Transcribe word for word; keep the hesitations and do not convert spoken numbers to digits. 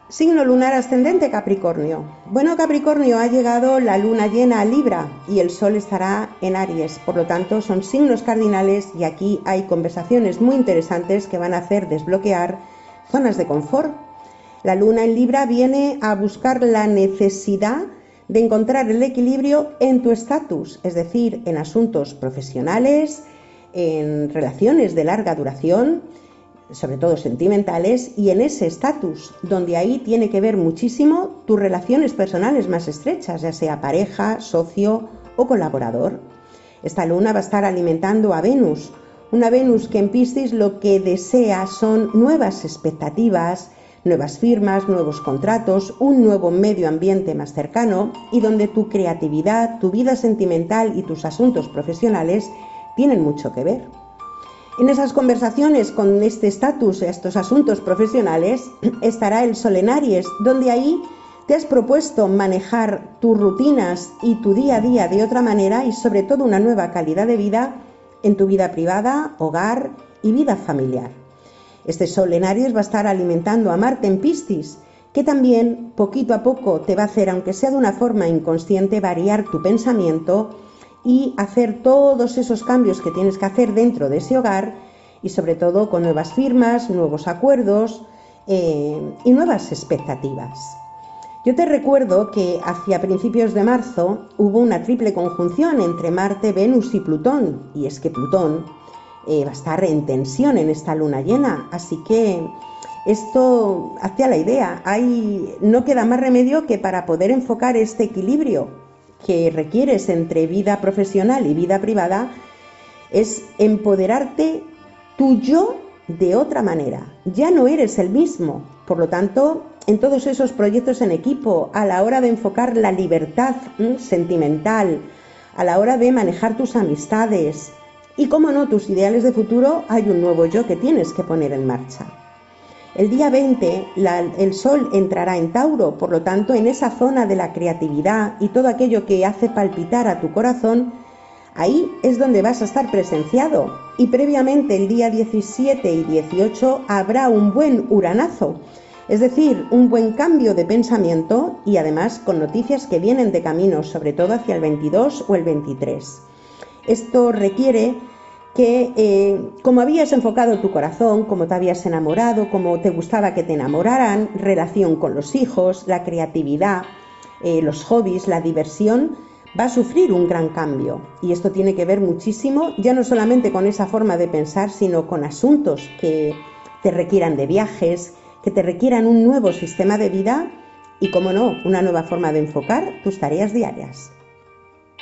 Signo lunar ascendente Capricornio. Bueno, Capricornio, ha llegado la luna llena a Libra y el sol estará en Aries. Por lo tanto, son signos cardinales y aquí hay conversaciones muy interesantes que van a hacer desbloquear zonas de confort. La luna en Libra viene a buscar la necesidad de encontrar el equilibrio en tu estatus, es decir, en asuntos profesionales, en relaciones de larga duración, sobre todo sentimentales, y en ese estatus, donde ahí tiene que ver muchísimo tus relaciones personales más estrechas, ya sea pareja, socio o colaborador. Esta luna va a estar alimentando a Venus, una Venus que en Piscis lo que desea son nuevas expectativas, nuevas firmas, nuevos contratos, un nuevo medio ambiente más cercano y donde tu creatividad, tu vida sentimental y tus asuntos profesionales tienen mucho que ver. En esas conversaciones con este estatus, estos asuntos profesionales, estará el sol en Aries, donde ahí te has propuesto manejar tus rutinas y tu día a día de otra manera y sobre todo una nueva calidad de vida en tu vida privada, hogar y vida familiar. Este sol en Aries va a estar alimentando a Marte en Piscis, que también poquito a poco te va a hacer, aunque sea de una forma inconsciente, variar tu pensamiento y hacer todos esos cambios que tienes que hacer dentro de ese hogar y sobre todo con nuevas firmas, nuevos acuerdos eh, y nuevas expectativas. Yo te recuerdo que hacia principios de marzo hubo una triple conjunción entre Marte, Venus y Plutón, y es que Plutón eh, va a estar en tensión en esta luna llena, así que esto, hazte a la idea, hay, no queda más remedio que para poder enfocar este equilibrio que requieres entre vida profesional y vida privada, es empoderarte tu yo de otra manera. Ya no eres el mismo, por lo tanto, en todos esos proyectos en equipo, a la hora de enfocar la libertad ¿m? sentimental, a la hora de manejar tus amistades y, cómo no, tus ideales de futuro, hay un nuevo yo que tienes que poner en marcha. El día veinte la, el sol entrará en Tauro, por lo tanto en esa zona de la creatividad y todo aquello que hace palpitar a tu corazón, ahí es donde vas a estar presenciado. Y previamente el día diecisiete y dieciocho habrá un buen uranazo, es decir, un buen cambio de pensamiento y además con noticias que vienen de camino, sobre todo hacia el veintidós o el veintitrés. Esto requiere que eh, como habías enfocado tu corazón, como te habías enamorado, como te gustaba que te enamoraran, relación con los hijos, la creatividad, eh, los hobbies, la diversión, va a sufrir un gran cambio. Y esto tiene que ver muchísimo, ya no solamente con esa forma de pensar, sino con asuntos que te requieran de viajes, que te requieran un nuevo sistema de vida y, como no, una nueva forma de enfocar tus tareas diarias.